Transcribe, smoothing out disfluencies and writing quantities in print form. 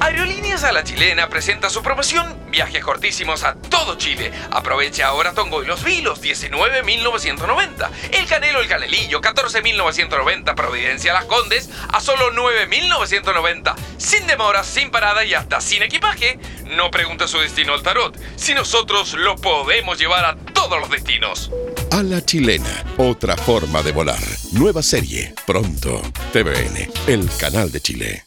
Aerolíneas a la Chilena presenta su promoción Viajes cortísimos a todo Chile. Aprovecha ahora Tongo y Los Vilos, 19.990. El Canelo, el Canelillo, 14.990. Providencia Las Condes, a solo 9.990. Sin demoras, sin parada y hasta sin equipaje. No pregunte su destino al tarot, si nosotros lo podemos llevar a todos los destinos. A la Chilena, otra forma de volar. Nueva serie, pronto. TVN, el canal de Chile.